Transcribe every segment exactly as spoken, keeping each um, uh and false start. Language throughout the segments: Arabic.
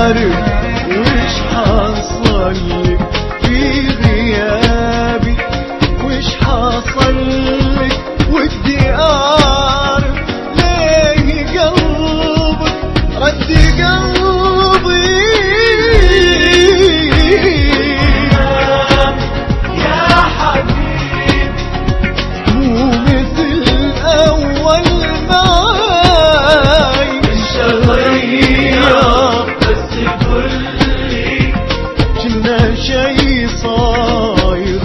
عارف وش حصل لك في غيابي، وش حصل لك ودي أعرف ليه قلبك رد قلبي. يا حبيبي مو مثل أول معاي، مش تغير بس قولي كنا شي صاير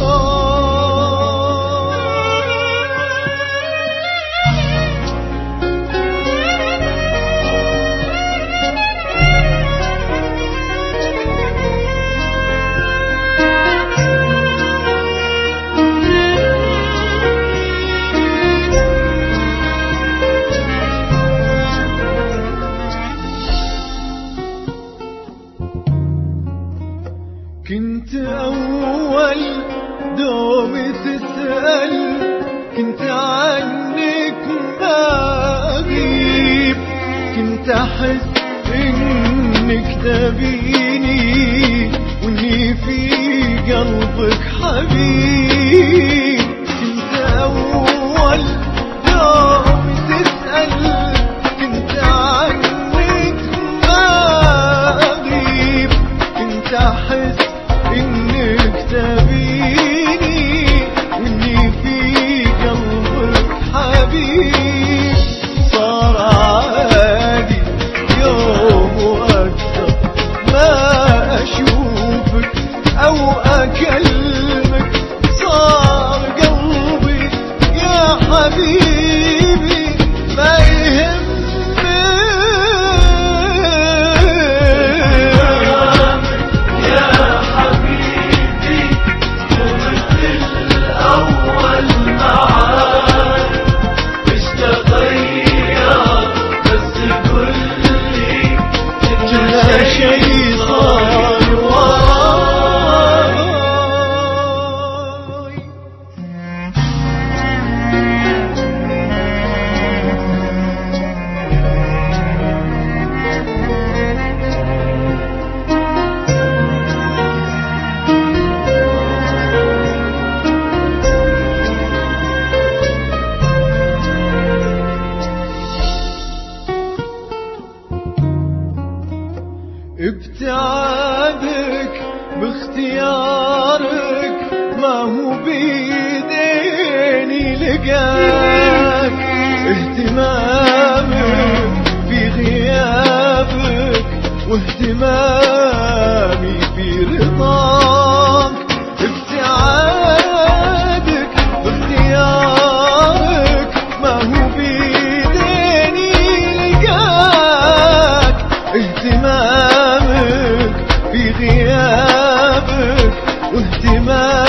كنت أول دوم تسأل، كنت عنك ما أغيب، كنت أحس إنك تبيني وإني في قلبك حبيب. كنت أول دوم تسأل، كنت عنك ما أغيب، كنت أحس إنك تبيني وإني في قلبك حبيب. صار عادي يوم وأكثر ما أشوفك أو أكلمك، صار قلبي يا حبيبي ما ابتعادك باختيارك ما هو بيديني لقاك، اهتمامك في غيابك واهتمامي في رضاك. ابتعادك باختيارك ما هو بيديني لقاك، اهتمامك في غيابك واهتمامك